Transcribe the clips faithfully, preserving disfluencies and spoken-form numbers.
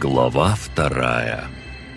Глава вторая.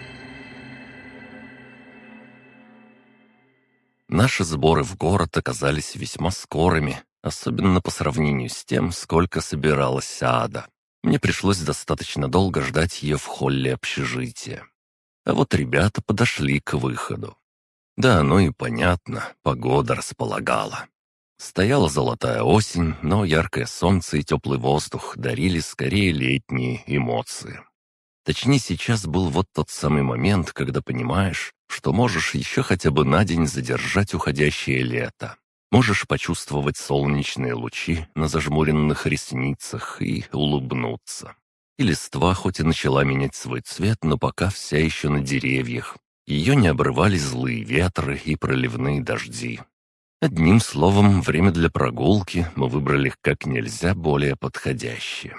Наши сборы в город оказались весьма скорыми, особенно по сравнению с тем, сколько собиралась Ада. Мне пришлось достаточно долго ждать ее в холле общежития. А вот ребята подошли к выходу. Да, ну и понятно, погода располагала. Стояла золотая осень, но яркое солнце и теплый воздух дарили скорее летние эмоции. Точнее, сейчас был вот тот самый момент, когда понимаешь, что можешь еще хотя бы на день задержать уходящее лето. Можешь почувствовать солнечные лучи на зажмуренных ресницах и улыбнуться. И листва хоть и начала менять свой цвет, но пока вся еще на деревьях. Ее не обрывали злые ветры и проливные дожди. Одним словом, время для прогулки мы выбрали как нельзя более подходящее.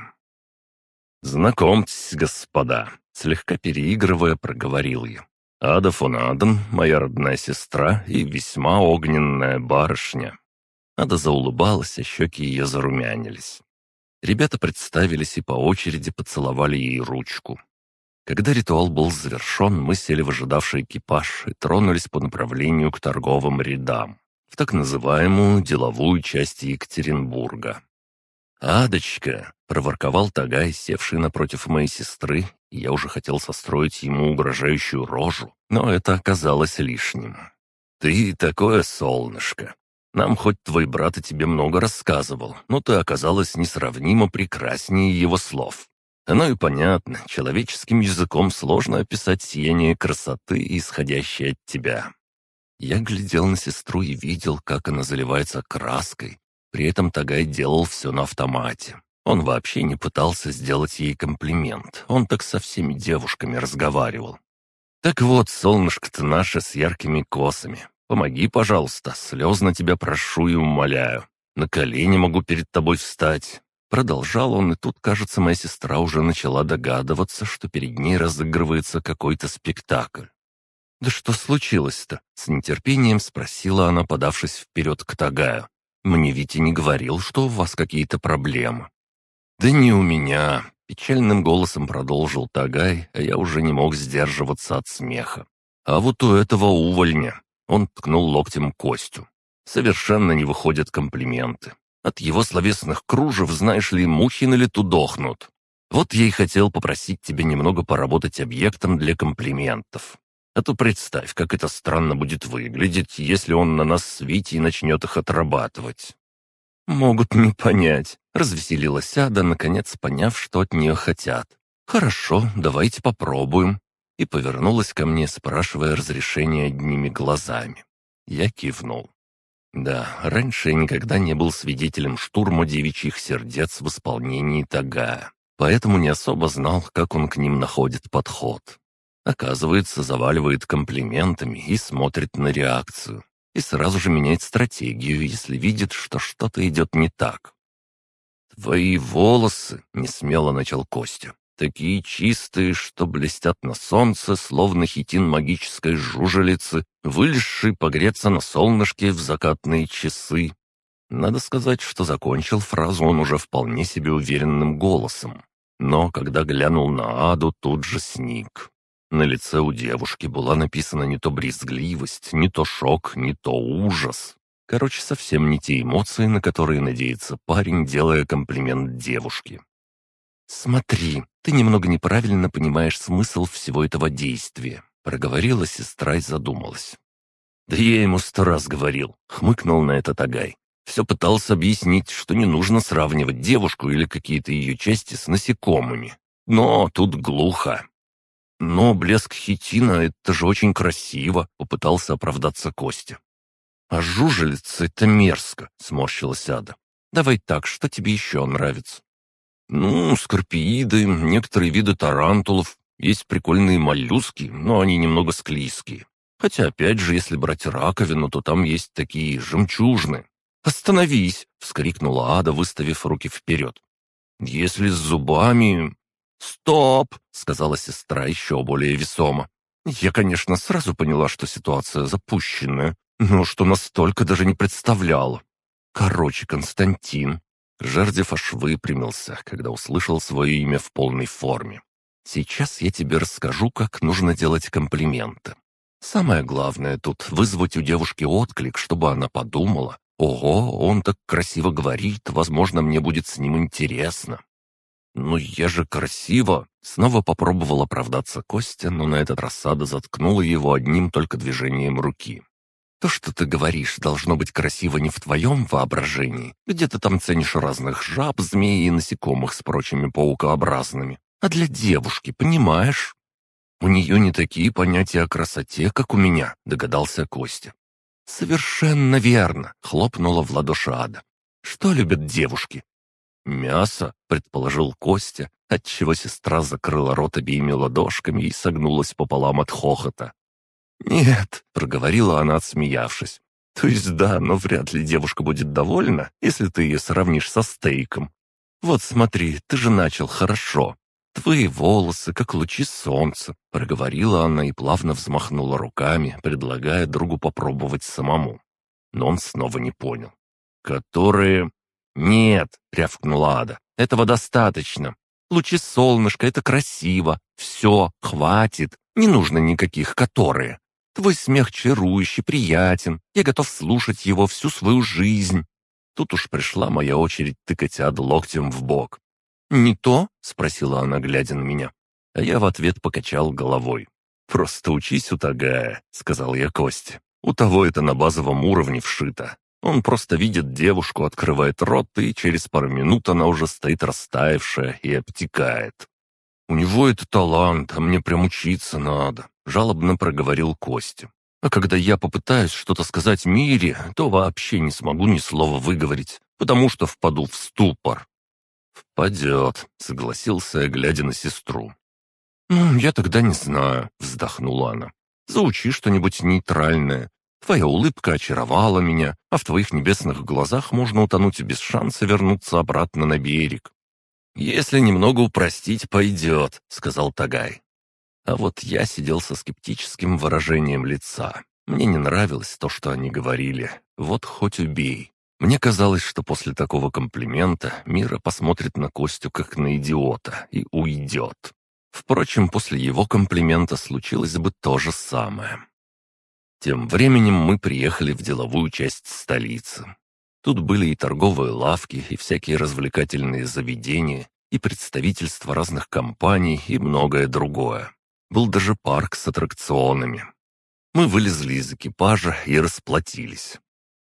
«Знакомьтесь, господа», — слегка переигрывая, проговорил я. «Ада фон Аден, моя родная сестра и весьма огненная барышня». Ада заулыбалась, а щеки ее зарумянились. Ребята представились и по очереди поцеловали ей ручку. Когда ритуал был завершен, мы сели в ожидавший экипаж и тронулись по направлению к торговым рядам, в так называемую деловую часть Екатеринбурга. «Адочка!» — проворковал Тагай, севший напротив моей сестры, и я уже хотел состроить ему угрожающую рожу, но это оказалось лишним. «Ты такое солнышко! Нам хоть твой брат и тебе много рассказывал, но ты оказалась несравнимо прекраснее его слов. Оно и понятно, человеческим языком сложно описать сияние красоты, исходящее от тебя». Я глядел на сестру и видел, как она заливается краской. При этом Тагай делал все на автомате. Он вообще не пытался сделать ей комплимент. Он так со всеми девушками разговаривал. «Так вот, солнышко-то наше с яркими косами. Помоги, пожалуйста, слезно тебя прошу и умоляю. На колени могу перед тобой встать». Продолжал он, и тут, кажется, моя сестра уже начала догадываться, что перед ней разыгрывается какой-то спектакль. «Да что случилось-то?» — с нетерпением спросила она, подавшись вперед к Тагаю. «Мне ведь и не говорил, что у вас какие-то проблемы». «Да не у меня», — печальным голосом продолжил Тагай, а я уже не мог сдерживаться от смеха. «А вот у этого увольня», — он ткнул локтем Костю, — «совершенно не выходят комплименты. От его словесных кружев, знаешь ли, мухи на лету дохнут. Вот я и хотел попросить тебя немного поработать объектом для комплиментов. А то представь, как это странно будет выглядеть, если он на нас с Витей начнет их отрабатывать». «Могут не понять», — развеселилась Ада, наконец поняв, что от нее хотят. «Хорошо, давайте попробуем». И повернулась ко мне, спрашивая разрешения одними глазами. Я кивнул. Да, раньше я никогда не был свидетелем штурма девичьих сердец в исполнении Тагая, поэтому не особо знал, как он к ним находит подход. Оказывается, заваливает комплиментами и смотрит на реакцию. И сразу же меняет стратегию, если видит, что что-то идет не так. «Твои волосы», — несмело начал Костя, — «такие чистые, что блестят на солнце, словно хитин магической жужелицы, вылезший погреться на солнышке в закатные часы». Надо сказать, что закончил фразу он уже вполне себе уверенным голосом. Но когда глянул на Аду, тут же сник. На лице у девушки была написана не то брезгливость, не то шок, не то ужас. Короче, совсем не те эмоции, на которые надеется парень, делая комплимент девушке. «Смотри, ты немного неправильно понимаешь смысл всего этого действия», — проговорила сестра и задумалась. «Да я ему сто раз говорил», — хмыкнул на это Тагай. «Все пытался объяснить, что не нужно сравнивать девушку или какие-то ее части с насекомыми. Но тут глухо». «Но блеск хитина — это же очень красиво», — попытался оправдаться Костя. «А жужелица — это мерзко», — сморщилась Ада. «Давай так, что тебе еще нравится?» «Ну, скорпииды, некоторые виды тарантулов, есть прикольные моллюски, но они немного склизкие. Хотя, опять же, если брать раковину, то там есть такие жемчужины». «Остановись!» — вскрикнула Ада, выставив руки вперед. «Если с зубами...» «Стоп!» — сказала сестра еще более весомо. «Я, конечно, сразу поняла, что ситуация запущенная, но что настолько даже не представляла. Короче, Константин...» Жердев аж выпрямился, когда услышал свое имя в полной форме. Сейчас я тебе расскажу, как нужно делать комплименты. Самое главное тут вызвать у девушки отклик, чтобы она подумала: «Ого, он так красиво говорит, возможно, мне будет с ним интересно». «Ну я же красиво!» Снова попробовал оправдаться Костя, но на этот раз Ада заткнула его одним только движением руки. «То, что ты говоришь, должно быть красиво не в твоем воображении, где ты там ценишь разных жаб, змей и насекомых с прочими паукообразными, а для девушки, понимаешь?» «У нее не такие понятия о красоте, как у меня», — догадался Костя. «Совершенно верно», — хлопнула в ладоши Ада. «Что любят девушки?» «Мясо», — предположил Костя, отчего сестра закрыла рот обеими ладошками и согнулась пополам от хохота. «Нет», — проговорила она, отсмеявшись. «То есть да, но вряд ли девушка будет довольна, если ты ее сравнишь со стейком. Вот смотри, ты же начал хорошо. Твои волосы, как лучи солнца», — проговорила она и плавно взмахнула руками, предлагая другу попробовать самому. Но он снова не понял. «Которые...» «Нет», — рявкнула Ада, — «этого достаточно. Лучи солнышка — это красиво. Все, хватит, не нужно никаких «которые». Твой смех чарующий, приятен. Я готов слушать его всю свою жизнь». Тут уж пришла моя очередь тыкать Аду локтем в бок. «Не то?» — спросила она, глядя на меня. А я в ответ покачал головой. «Просто учись у Тагая», — сказал я Косте. «У того это на базовом уровне вшито. Он просто видит девушку, открывает рот, и через пару минут она уже стоит растаявшая и обтекает». «У него это талант, а мне прям учиться надо», — жалобно проговорил Костя. «А когда я попытаюсь что-то сказать Мире, то вообще не смогу ни слова выговорить, потому что впаду в ступор». «Впадет», — согласился я, глядя на сестру. «Ну, я тогда не знаю», — вздохнула она. «Заучи что-нибудь нейтральное. Твоя улыбка очаровала меня, а в твоих небесных глазах можно утонуть без шанса вернуться обратно на берег». «Если немного упростить, пойдет», — сказал Тагай. А вот я сидел со скептическим выражением лица. Мне не нравилось то, что они говорили. Вот хоть убей. Мне казалось, что после такого комплимента Мира посмотрит на Костю как на идиота и уйдет. Впрочем, после его комплимента случилось бы то же самое. Тем временем мы приехали в деловую часть столицы. Тут были и торговые лавки, и всякие развлекательные заведения, и представительства разных компаний, и многое другое. Был даже парк с аттракционами. Мы вылезли из экипажа и расплатились.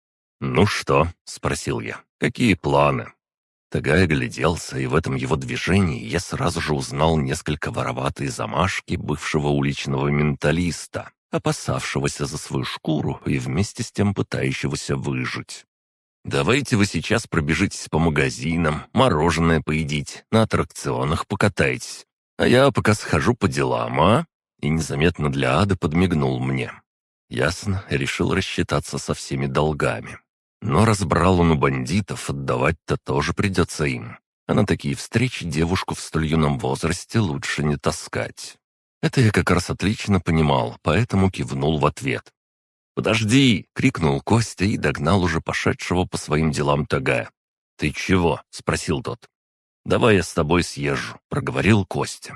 «Ну что?» — спросил я. «Какие планы?» Тагай огляделся, и в этом его движении я сразу же узнал несколько вороватые замашки бывшего уличного менталиста, опасавшегося за свою шкуру и вместе с тем пытающегося выжить. «Давайте вы сейчас пробежитесь по магазинам, мороженое поедите, на аттракционах покатайтесь, а я пока схожу по делам, а?» И незаметно для Ады подмигнул мне. Ясно, решил рассчитаться со всеми долгами. Но разбрал он у бандитов, отдавать-то тоже придется им. А на такие встречи девушку в столь юном возрасте лучше не таскать. Это я как раз отлично понимал, поэтому кивнул в ответ. «Подожди!» — крикнул Костя и догнал уже пошедшего по своим делам Тагая. «Ты чего?» — спросил тот. «Давай я с тобой съезжу», — проговорил Костя.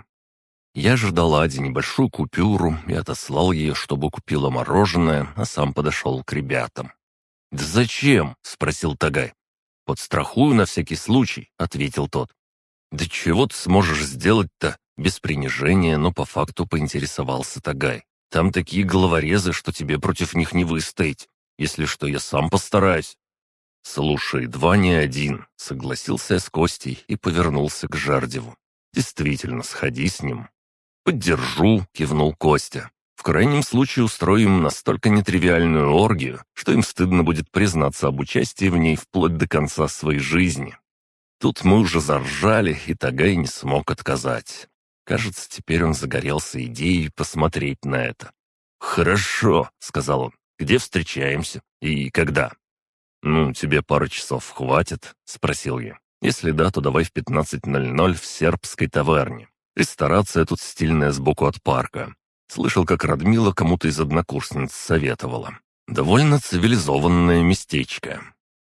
Я же дал Аде небольшую купюру и отослал ее, чтобы купила мороженое, а сам подошел к ребятам. «Да зачем?» — спросил Тагай. «Подстрахую на всякий случай», — ответил тот. «Да чего ты сможешь сделать-то?» Без принижения, но по факту поинтересовался Тагай. «Там такие головорезы, что тебе против них не выстоять. Если что, я сам постараюсь». «Слушай, два не один», — согласился я с Костей и повернулся к Жардеву. «Действительно, сходи с ним». «Поддержу», — кивнул Костя. «В крайнем случае устроим настолько нетривиальную оргию, что им стыдно будет признаться об участии в ней вплоть до конца своей жизни». Тут мы уже заржали, и Тагай не смог отказать. Кажется, теперь он загорелся идеей посмотреть на это. «Хорошо», — сказал он. «Где встречаемся? И когда?» «Ну, тебе пару часов хватит?» — спросил я. «Если да, то давай в пятнадцать ноль ноль в сербской таверне. Ресторация тут стильная сбоку от парка. Слышал, как Радмила кому-то из однокурсниц советовала. Довольно цивилизованное местечко».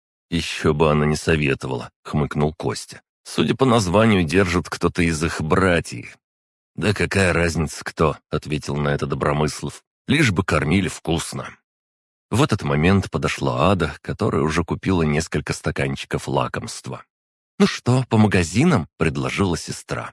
«Еще бы она не советовала», — хмыкнул Костя. «Судя по названию, держит кто-то из их братьев». «Да какая разница кто?» — ответил на это Добромыслов. «Лишь бы кормили вкусно». В этот момент подошла Ада, которая уже купила несколько стаканчиков лакомства. «Ну что, по магазинам?» — предложила сестра.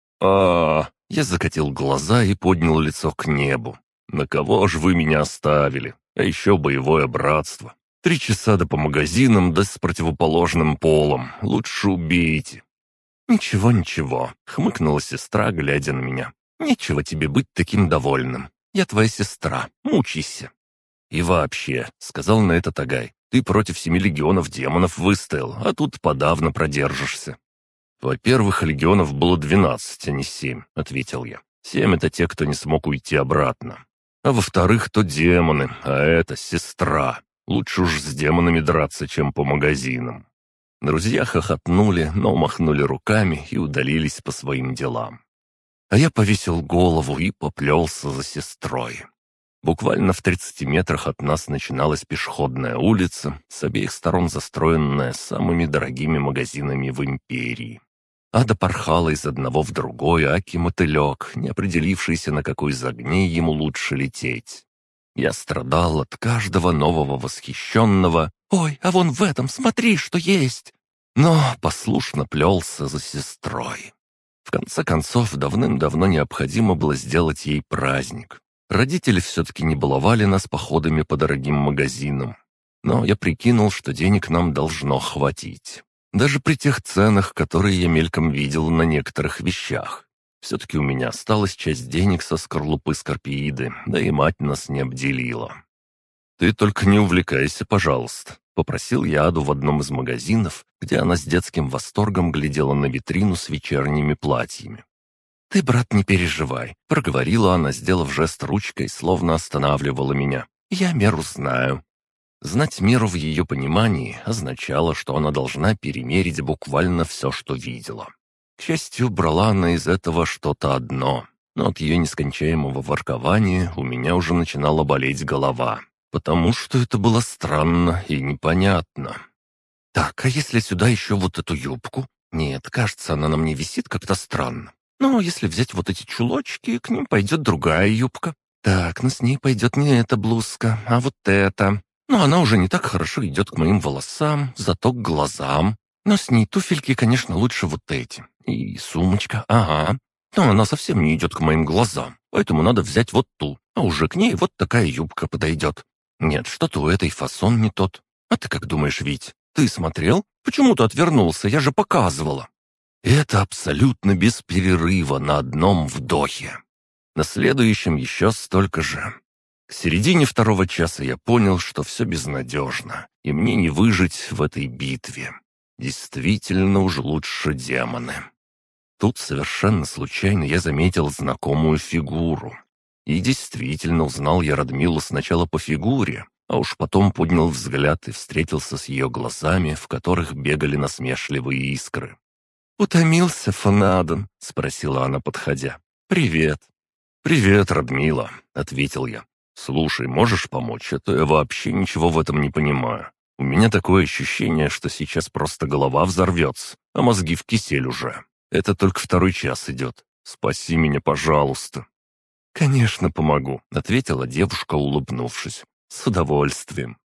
а Я закатил глаза и поднял лицо к небу. «На кого ж вы меня оставили? А еще боевое братство. Три часа да по магазинам, да с противоположным полом. Лучше убейте». «Ничего, ничего», — хмыкнула сестра, глядя на меня. «Нечего тебе быть таким довольным. Я твоя сестра, мучайся». «И вообще», — сказал на это Тагай, — «ты против семи легионов демонов выстоял, а тут подавно продержишься». «Во-первых, легионов было двенадцать, а не семь», — ответил я. «Семь — это те, кто не смог уйти обратно. А во-вторых, то демоны, а это сестра. Лучше уж с демонами драться, чем по магазинам». Друзья хохотнули, но махнули руками и удалились по своим делам. А я повесил голову и поплелся за сестрой. Буквально в тридцати метрах от нас начиналась пешеходная улица, с обеих сторон застроенная самыми дорогими магазинами в империи. Ада порхала из одного в другой, аки-мотылек, не определившийся, на какой из огней ему лучше лететь. Я страдал от каждого нового восхищенного «Ой, а вон в этом, смотри, что есть!» Но послушно плелся за сестрой. В конце концов, давным-давно необходимо было сделать ей праздник. Родители все-таки не баловали нас походами по дорогим магазинам. Но я прикинул, что денег нам должно хватить. Даже при тех ценах, которые я мельком видел на некоторых вещах. Все-таки у меня осталась часть денег со скорлупы скорпииды, да и мать нас не обделила. «Ты только не увлекайся, пожалуйста», — попросил я Аду в одном из магазинов, где она с детским восторгом глядела на витрину с вечерними платьями. «Ты, брат, не переживай», — проговорила она, сделав жест ручкой, словно останавливала меня. «Я меру знаю». Знать меру в ее понимании означало, что она должна перемерить буквально все, что видела. К счастью, брала она из этого что-то одно, но от ее нескончаемого воркования у меня уже начинала болеть голова, потому что это было странно и непонятно. «Так, а если сюда еще вот эту юбку? Нет, кажется, она на мне висит как-то странно. Но если взять вот эти чулочки, к ним пойдет другая юбка. Так, но с ней пойдет не эта блузка, а вот эта. Но она уже не так хорошо идет к моим волосам, зато к глазам. Но с ней туфельки, конечно, лучше вот эти. И сумочка, ага. Но она совсем не идет к моим глазам, поэтому надо взять вот ту, а уже к ней вот такая юбка подойдет. Нет, что-то у этой фасон не тот. А ты как думаешь, Вить? Ты смотрел? Почему ты отвернулся? Я же показывала». Это абсолютно без перерыва на одном вдохе. На следующем еще столько же. К середине второго часа я понял, что все безнадежно, и мне не выжить в этой битве. Действительно уж лучше демоны. Тут совершенно случайно я заметил знакомую фигуру. И действительно узнал я Радмилу сначала по фигуре, а уж потом поднял взгляд и встретился с ее глазами, в которых бегали насмешливые искры. «Утомился, Фонадон?» — спросила она, подходя. «Привет». «Привет, Радмила», — ответил я. «Слушай, можешь помочь? А то я вообще ничего в этом не понимаю. У меня такое ощущение, что сейчас просто голова взорвется, а мозги в кисель уже. Это только второй час идет. Спаси меня, пожалуйста». «Конечно, помогу», — ответила девушка, улыбнувшись. «С удовольствием».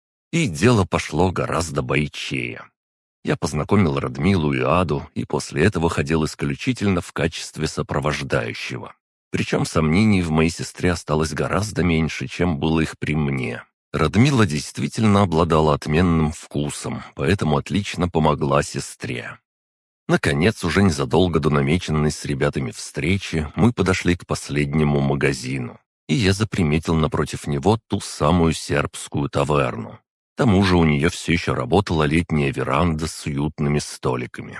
И дело пошло гораздо бойчее. Я познакомил Радмилу и Аду, и после этого ходил исключительно в качестве сопровождающего. Причем сомнений в моей сестре осталось гораздо меньше, чем было их при мне. Радмила действительно обладала отменным вкусом, поэтому отлично помогла сестре. Наконец, уже незадолго до намеченной с ребятами встречи, мы подошли к последнему магазину, и я заприметил напротив него ту самую сербскую таверну. К тому же у нее все еще работала летняя веранда с уютными столиками.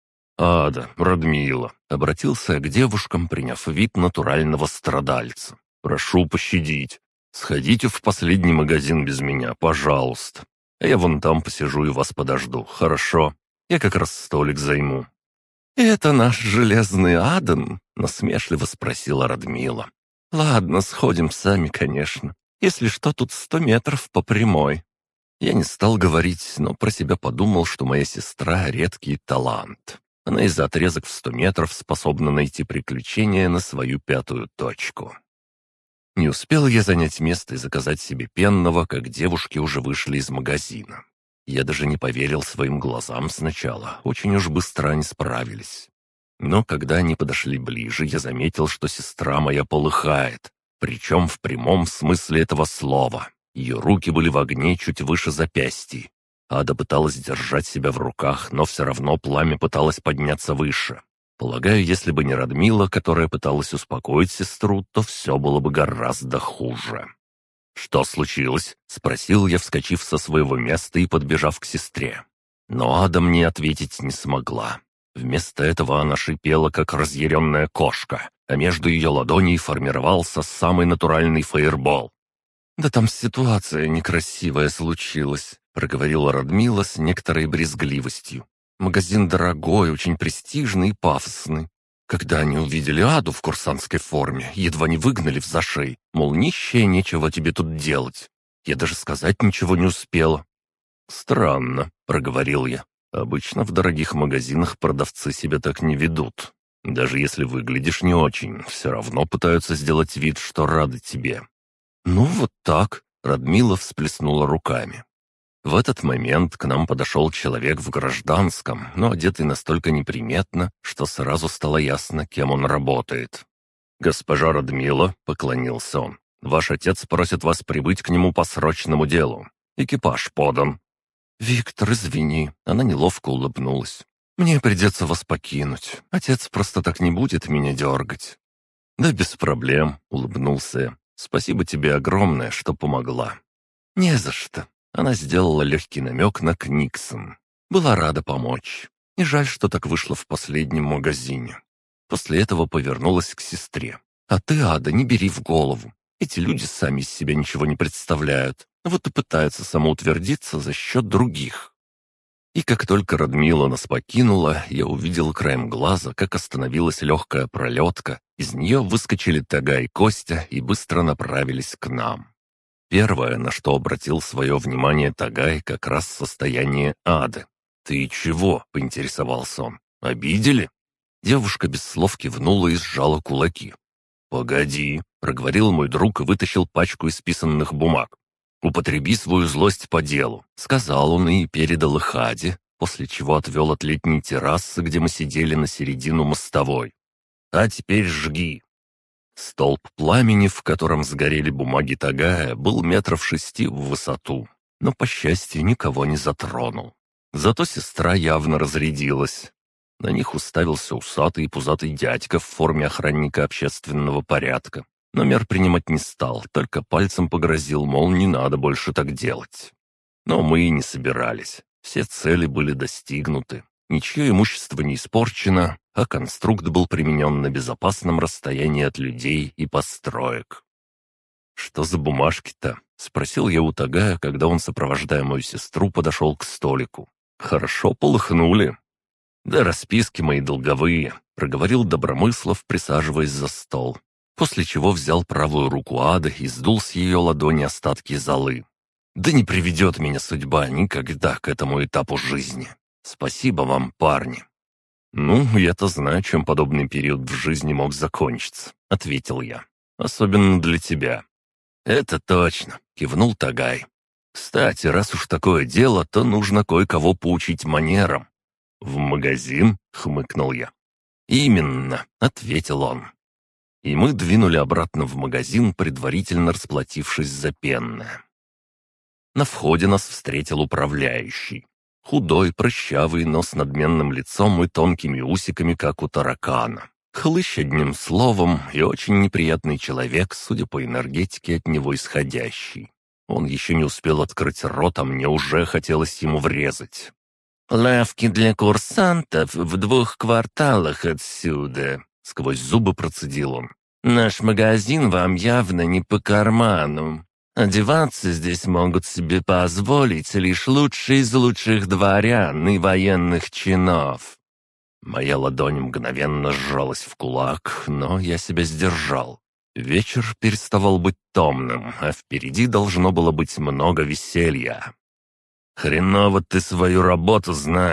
«Ада, Радмила», — обратился я к девушкам, приняв вид натурального страдальца. «Прошу пощадить. Сходите в последний магазин без меня, пожалуйста. А я вон там посижу и вас подожду, хорошо? Я как раз столик займу». «Это наш железный Адан?» — насмешливо спросила Радмила. «Ладно, сходим сами, конечно. Если что, тут сто метров по прямой». Я не стал говорить, но про себя подумал, что моя сестра — редкий талант. Она и за отрезок в сто метров способна найти приключение на свою пятую точку. Не успел я занять место и заказать себе пенного, как девушки уже вышли из магазина. Я даже не поверил своим глазам сначала, очень уж быстро они справились. Но когда они подошли ближе, я заметил, что сестра моя полыхает, причем в прямом смысле этого слова. Ее руки были в огне чуть выше запястья. Ада пыталась держать себя в руках, но все равно пламя пыталось подняться выше. Полагаю, если бы не Радмила, которая пыталась успокоить сестру, то все было бы гораздо хуже. «Что случилось?» — спросил я, вскочив со своего места и подбежав к сестре. Но Ада мне ответить не смогла. Вместо этого она шипела, как разъяренная кошка, а между ее ладоней формировался самый натуральный фаербол. «Да там ситуация некрасивая случилась», — проговорила Радмила с некоторой брезгливостью. «Магазин дорогой, очень престижный и пафосный. Когда они увидели Аду в курсантской форме, едва не выгнали в зашей, мол, нищая, нечего тебе тут делать. Я даже сказать ничего не успела». «Странно», — проговорил я. «Обычно в дорогих магазинах продавцы себя так не ведут. Даже если выглядишь не очень, все равно пытаются сделать вид, что рады тебе». «Ну вот так», — Радмила всплеснула руками. В этот момент к нам подошел человек в гражданском, но одетый настолько неприметно, что сразу стало ясно, кем он работает. «Госпожа Радмила», — поклонился он, — «ваш отец просит вас прибыть к нему по срочному делу. Экипаж подан». «Виктор, извини», — она неловко улыбнулась. «Мне придется вас покинуть. Отец просто так не будет меня дергать». «Да без проблем», — улыбнулся я. «Спасибо тебе огромное, что помогла». «Не за что». Она сделала легкий намек на Книксон. Была рада помочь. И жаль, что так вышло в последнем магазине. После этого повернулась к сестре. «А ты, Ада, не бери в голову. Эти люди сами из себя ничего не представляют. Вот и пытаются самоутвердиться за счет других». И как только Радмила нас покинула, я увидел краем глаза, как остановилась легкая пролетка. Из нее выскочили Тага и Костя и быстро направились к нам. Первое, на что обратил свое внимание Тагай, как раз состояние Ады. «Ты чего?» — поинтересовался он. «Обидели?» Девушка без слов кивнула и сжала кулаки. «Погоди», — проговорил мой друг и вытащил пачку исписанных бумаг. «Употреби свою злость по делу», — сказал он и передал их Аде, после чего отвел от летней террасы, где мы сидели, на середину мостовой. «А теперь жги». Столб пламени, в котором сгорели бумаги Тагая, был метров шести в высоту, но, по счастью, никого не затронул. Зато сестра явно разрядилась. На них уставился усатый и пузатый дядька в форме охранника общественного порядка. Но мер принимать не стал, только пальцем погрозил, мол, не надо больше так делать. Но мы и не собирались. Все цели были достигнуты. Ничье имущество не испорчено, а конструкт был применен на безопасном расстоянии от людей и построек. «Что за бумажки-то?» — спросил я у Тагая, когда он, сопровождая мою сестру, подошел к столику. «Хорошо полыхнули». «Да расписки мои долговые», — проговорил Добромыслов, присаживаясь за стол. После чего взял правую руку Ады и сдул с ее ладони остатки золы. «Да не приведет меня судьба никогда к этому этапу жизни. Спасибо вам, парни». «Ну, я-то знаю, чем подобный период в жизни мог закончиться», — ответил я. «Особенно для тебя». «Это точно», — кивнул Тагай. «Кстати, раз уж такое дело, то нужно кое-кого поучить манерам». «В магазин?» — хмыкнул я. «Именно», — ответил он. И мы двинули обратно в магазин, предварительно расплатившись за пенное. На входе нас встретил управляющий. Худой, прыщавый, но с надменным лицом и тонкими усиками, как у таракана. Хлыщ одним словом и очень неприятный человек, судя по энергетике от него исходящей. Он еще не успел открыть рот, а мне уже хотелось ему врезать. «Лавки для курсантов в двух кварталах отсюда», — сквозь зубы процедил он. «Наш магазин вам явно не по карману. Одеваться здесь могут себе позволить лишь лучшие из лучших дворян и военных чинов». Моя ладонь мгновенно сжалась в кулак, но я себя сдержал. Вечер переставал быть томным, а впереди должно было быть много веселья. «Хреново ты свою работу знаешь»,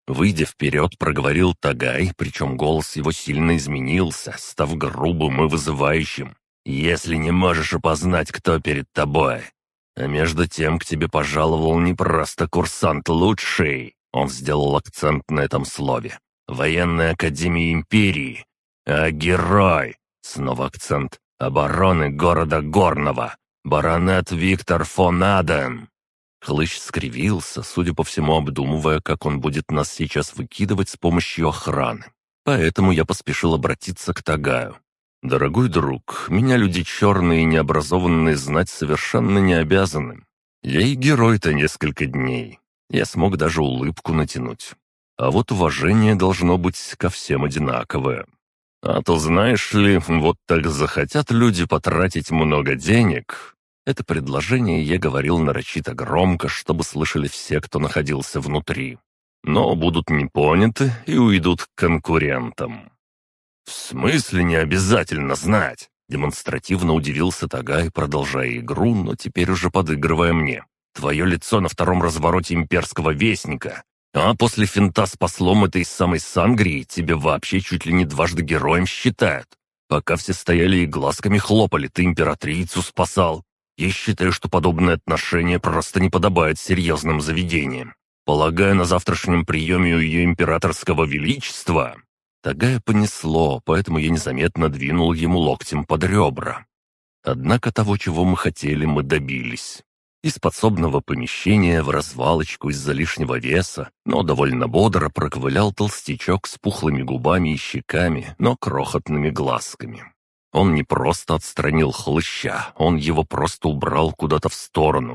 Выйдя вперед, проговорил Тагай, причем голос его сильно изменился, став грубым и вызывающим. «Если не можешь опознать, кто перед тобой. А между тем к тебе пожаловал не просто курсант лучший», он сделал акцент на этом слове, «военной академии империи, а герой», снова акцент, «обороны города Горного, баронет Виктор фон Аден». Хлыщ скривился, судя по всему, обдумывая, как он будет нас сейчас выкидывать с помощью охраны. Поэтому я поспешил обратиться к Тагаю. «Дорогой друг, меня люди черные и необразованные знать совершенно не обязаны. Я и герой-то несколько дней. Я смог даже улыбку натянуть. А вот уважение должно быть ко всем одинаковое. А то, знаешь ли, вот так захотят люди потратить много денег». Это предложение я говорил нарочито громко, чтобы слышали все, кто находился внутри. Но будут не поняты и уйдут к конкурентам. «В смысле не обязательно знать?» Демонстративно удивился Тагай, продолжая игру, но теперь уже подыгрывая мне. «Твое лицо на втором развороте имперского вестника, а после финта с послом этой самой Сангрии тебе вообще чуть ли не дважды героем считают. Пока все стояли и глазками хлопали, ты императрицу спасал. Я считаю, что подобное отношение просто не подобает серьезным заведениям. Полагаю, на завтрашнем приеме у ее императорского величества...» Тагая понесло, поэтому я незаметно двинул ему локтем под ребра. Однако того, чего мы хотели, мы добились. Из подсобного помещения в развалочку из-за лишнего веса, но довольно бодро проковылял толстячок с пухлыми губами и щеками, но крохотными глазками. Он не просто отстранил хлыща, он его просто убрал куда-то в сторону.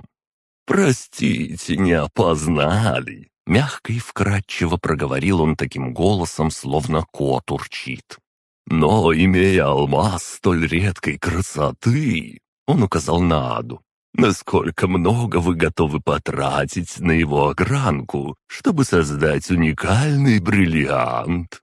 «Простите, не опознали!» Мягко и вкрадчиво проговорил он таким голосом, словно кот урчит. «Но, имея алмаз столь редкой красоты...» Он указал на Аду. «Насколько много вы готовы потратить на его огранку, чтобы создать уникальный бриллиант?»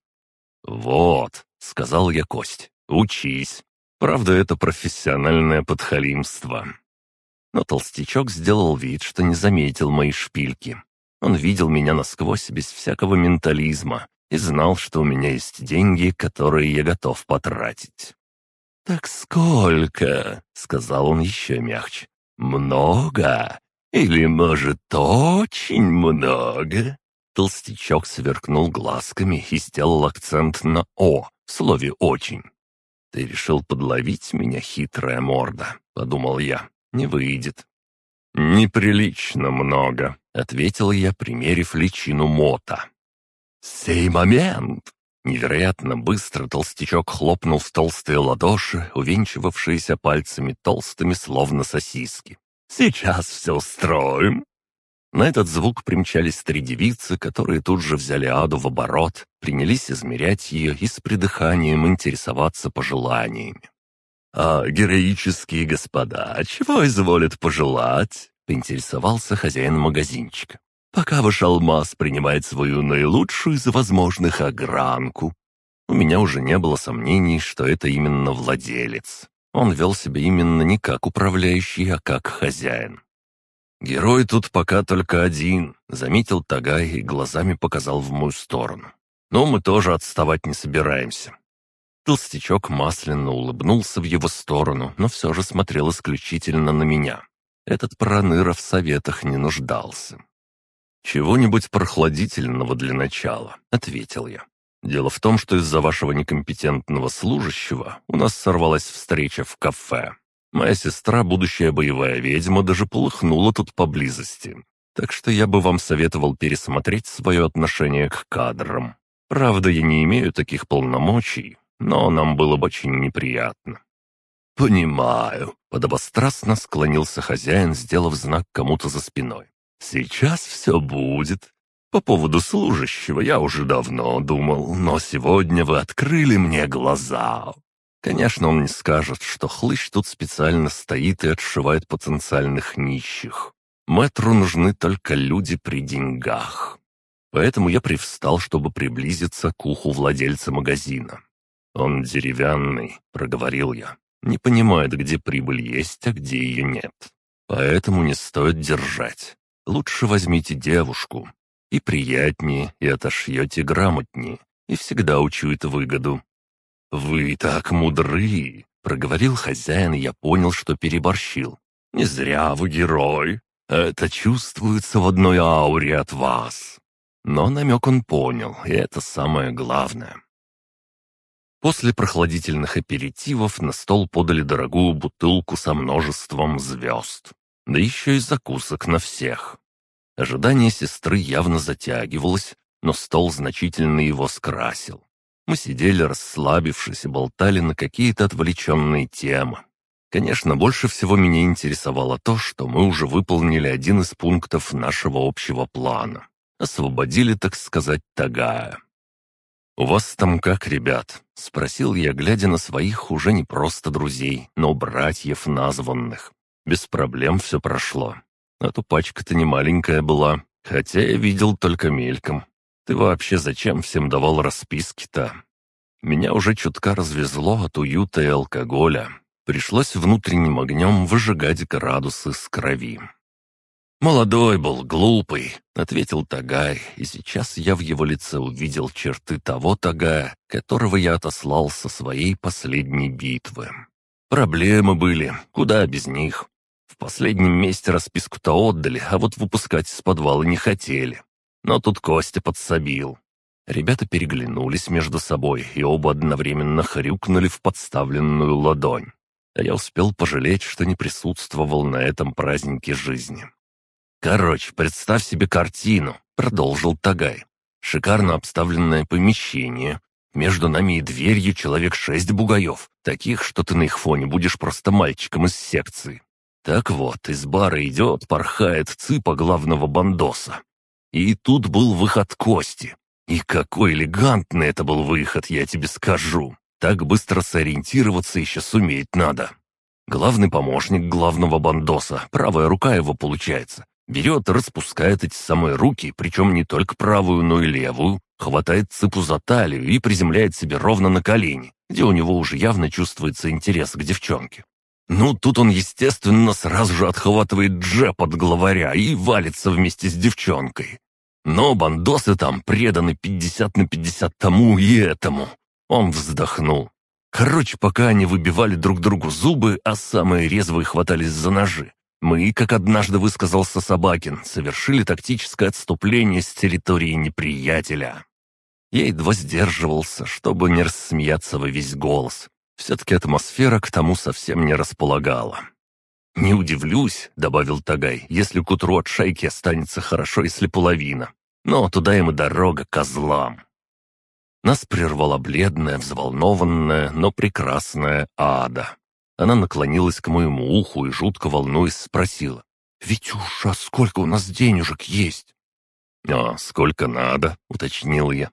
«Вот», — сказал я Кость, — «учись. Правда, это профессиональное подхалимство». Но толстячок сделал вид, что не заметил мои шпильки. Он видел меня насквозь без всякого ментализма и знал, что у меня есть деньги, которые я готов потратить. «Так сколько?» — сказал он еще мягче. «Много? Или, может, очень много?» Толстячок сверкнул глазками и сделал акцент на «о» в слове «очень». «Ты решил подловить меня, хитрая морда?» — подумал я. «Не выйдет». «Неприлично много», — ответил я, примерив личину мота. «Сей момент!» Невероятно быстро толстячок хлопнул в толстые ладоши, увенчивавшиеся пальцами толстыми, словно сосиски. «Сейчас все устроим!» На этот звук примчались три девицы, которые тут же взяли Аду в оборот, принялись измерять ее и с придыханием интересоваться пожеланиями. «А героические господа чего изволят пожелать?» — поинтересовался хозяин магазинчика. «Пока ваш алмаз принимает свою наилучшую из возможных огранку». У меня уже не было сомнений, что это именно владелец. Он вел себя именно не как управляющий, а как хозяин. «Герой тут пока только один», — заметил Тагай и глазами показал в мою сторону. «Но мы тоже отставать не собираемся». Толстячок масляно улыбнулся в его сторону, но все же смотрел исключительно на меня. Этот проныра в советах не нуждался. «Чего-нибудь прохладительного для начала», — ответил я. «Дело в том, что из-за вашего некомпетентного служащего у нас сорвалась встреча в кафе. Моя сестра, будущая боевая ведьма, даже полыхнула тут поблизости. Так что я бы вам советовал пересмотреть свое отношение к кадрам. Правда, я не имею таких полномочий, но нам было бы очень неприятно». «Понимаю», — подобострастно склонился хозяин, сделав знак кому-то за спиной. «Сейчас все будет. По поводу служащего я уже давно думал, но сегодня вы открыли мне глаза». Конечно, он не скажет, что хлыщ тут специально стоит и отшивает потенциальных нищих. Мэтру нужны только люди при деньгах. Поэтому я привстал, чтобы приблизиться к уху владельца магазина. «Он деревянный», — проговорил я. «Не понимает, где прибыль есть, а где ее нет. Поэтому не стоит держать. Лучше возьмите девушку. И приятнее, и отошьете грамотнее, и всегда учует выгоду». «Вы так мудры», — проговорил хозяин, и я понял, что переборщил. «Не зря вы герой. Это чувствуется в одной ауре от вас». Но намек он понял, и это самое главное. После прохладительных аперитивов на стол подали дорогую бутылку со множеством звезд. Да еще и закусок на всех. Ожидание сестры явно затягивалось, но стол значительно его скрасил. Мы сидели расслабившись и болтали на какие-то отвлеченные темы. Конечно, больше всего меня интересовало то, что мы уже выполнили один из пунктов нашего общего плана. Освободили, так сказать, Тагая. «У вас там как, ребят?» — спросил я, глядя на своих уже не просто друзей, но братьев названных. Без проблем все прошло. А то пачка-то не маленькая была, хотя я видел только мельком. Ты вообще зачем всем давал расписки-то? Меня уже чутка развезло от уюта и алкоголя. Пришлось внутренним огнем выжигать градусы с крови. «Молодой был, глупый», — ответил Тагай, и сейчас я в его лице увидел черты того Тагая, которого я отослал со своей последней битвы. Проблемы были, куда без них. В последнем месте расписку-то отдали, а вот выпускать из подвала не хотели. Но тут Костя подсобил. Ребята переглянулись между собой и оба одновременно хрюкнули в подставленную ладонь. А я успел пожалеть, что не присутствовал на этом празднике жизни. «Короче, представь себе картину», — продолжил Тагай. «Шикарно обставленное помещение. Между нами и дверью человек шесть бугаев, таких, что ты на их фоне будешь просто мальчиком из секции. Так вот, из бара идет, порхает цыпа главного бандоса. И тут был выход Кости. И какой элегантный это был выход, я тебе скажу. Так быстро сориентироваться еще суметь надо. Главный помощник главного бандоса, правая рука его получается, берет и распускает эти самые руки, причем не только правую, но и левую, хватает цыпу за талию и приземляет себе ровно на колени, где у него уже явно чувствуется интерес к девчонке. Ну, тут он, естественно, сразу же отхватывает джеб от главаря и валится вместе с девчонкой. Но бандосы там преданы пятьдесят на пятьдесят тому и этому. Он вздохнул. Короче, пока они выбивали друг другу зубы, а самые резвые хватались за ножи, мы, как однажды высказался Собакин, совершили тактическое отступление с территории неприятеля. Я едва сдерживался, чтобы не рассмеяться во весь голос. Все-таки атмосфера к тому совсем не располагала. «Не удивлюсь», — добавил Тагай, — «если к утру от шайки останется хорошо, если половина. Но туда им и дорога козлам». Нас прервала бледная, взволнованная, но прекрасная Ада. Она наклонилась к моему уху и, жутко волнуясь, спросила: «Витюш, а сколько у нас денежек есть?» «А сколько надо?» — уточнил я.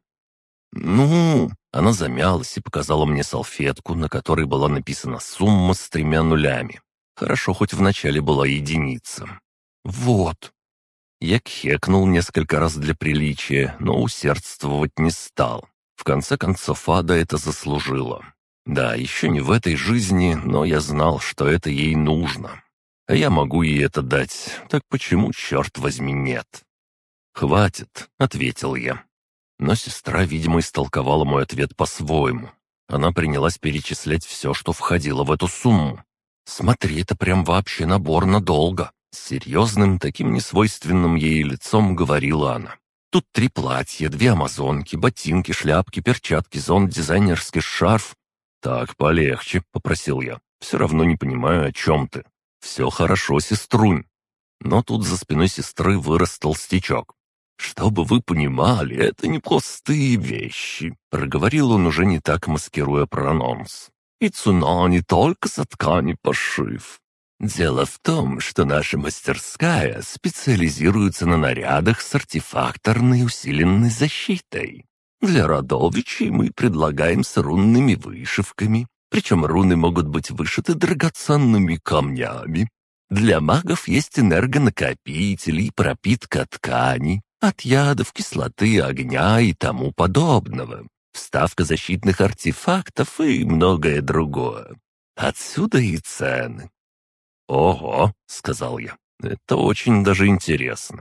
«Ну...» — она замялась и показала мне салфетку, на которой была написана сумма с тремя нулями. Хорошо, хоть вначале была единица. «Вот». Я кхекнул несколько раз для приличия, но усердствовать не стал. В конце концов, Ада это заслужила. Да, еще не в этой жизни, но я знал, что это ей нужно. А я могу ей это дать, так почему, черт возьми, нет? «Хватит», — ответил я. Но сестра, видимо, истолковала мой ответ по-своему. Она принялась перечислять все, что входило в эту сумму. «Смотри, это прям вообще набор надолго», — с серьезным, таким несвойственным ей лицом говорила она. «Тут три платья, две амазонки, ботинки, шляпки, перчатки, зонт, дизайнерский шарф». «Так, полегче», — попросил я. «Все равно не понимаю, о чем ты. Все хорошо, сеструнь». Но тут за спиной сестры вырос толстячок. «Чтобы вы понимали, это не простые вещи», — проговорил он уже не так, маскируя прононс. «И цена не только за ткани пошив. Дело в том, что наша мастерская специализируется на нарядах с артефакторной усиленной защитой. Для родовичей мы предлагаем с рунными вышивками, причем руны могут быть вышиты драгоценными камнями. Для магов есть энергонакопители и пропитка тканей, от ядов, кислоты, огня и тому подобного, вставка защитных артефактов и многое другое. Отсюда и цены». «Ого», — сказал я, — «это очень даже интересно.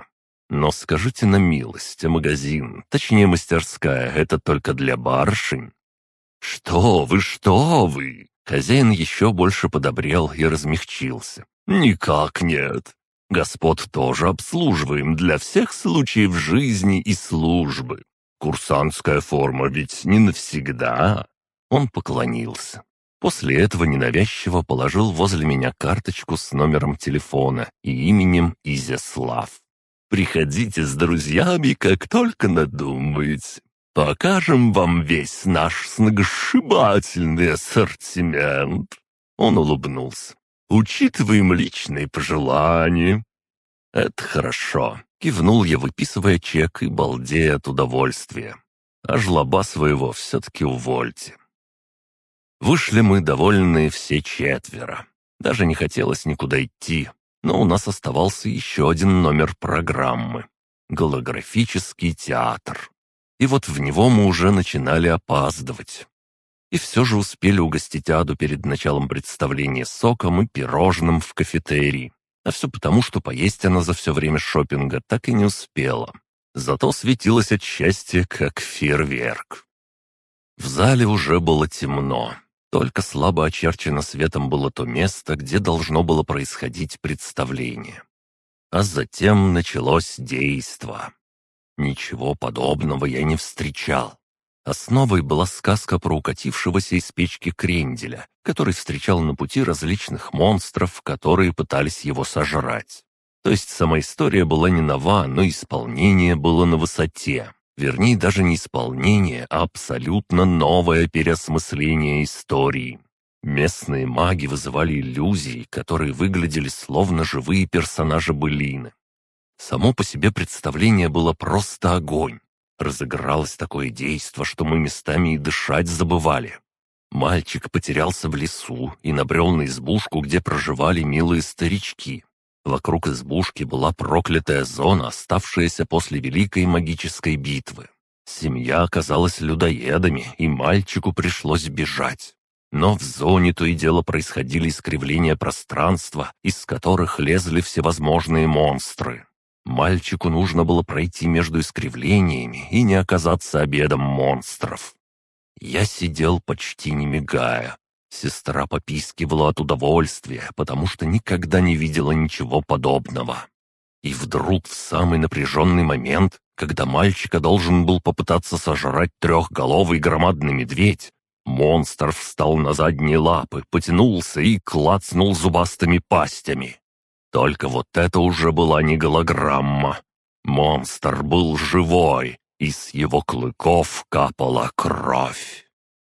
Но скажите на милость, а магазин, точнее мастерская, это только для барышень?» «Что вы, что вы!» Хозяин еще больше подобрел и размягчился. «Никак нет. Господ тоже обслуживаем для всех случаев жизни и службы. Курсантская форма ведь не навсегда». Он поклонился. После этого ненавязчиво положил возле меня карточку с номером телефона и именем Изяслав. «Приходите с друзьями, как только надумаете. Покажем вам весь наш сногсшибательный ассортимент». Он улыбнулся. «Учитываем личные пожелания». «Это хорошо», — кивнул я, выписывая чек и балдея от удовольствия. «А жлоба своего все-таки увольте». Вышли мы довольные все четверо. Даже не хотелось никуда идти, но у нас оставался еще один номер программы — голографический театр. И вот в него мы уже начинали опаздывать. И все же успели угостить Аду перед началом представления соком и пирожным в кафетерии. А все потому, что поесть она за все время шопинга так и не успела. Зато светилась от счастья, как фейерверк. В зале уже было темно. Только слабо очерчено светом было то место, где должно было происходить представление. А затем началось действо. Ничего подобного я не встречал. Основой была сказка про укатившегося из печки кренделя, который встречал на пути различных монстров, которые пытались его сожрать. То есть сама история была не нова, но исполнение было на высоте. Вернее, даже не исполнение, а абсолютно новое переосмысление истории. Местные маги вызывали иллюзии, которые выглядели словно живые персонажи былины. Само по себе представление было просто огонь. Разыгралось такое действо, что мы местами и дышать забывали. Мальчик потерялся в лесу и набрел на избушку, где проживали милые старички. Вокруг избушки была проклятая зона, оставшаяся после великой магической битвы. Семья оказалась людоедами, и мальчику пришлось бежать. Но в зоне то и дело происходили искривления пространства, из которых лезли всевозможные монстры. Мальчику нужно было пройти между искривлениями и не оказаться обедом монстров. Я сидел почти не мигая. Сестра попискивала от удовольствия, потому что никогда не видела ничего подобного. И вдруг в самый напряженный момент, когда мальчика должен был попытаться сожрать трехголовый громадный медведь, монстр встал на задние лапы, потянулся и клацнул зубастыми пастями. Только вот это уже была не голограмма. Монстр был живой, и с его клыков капала кровь.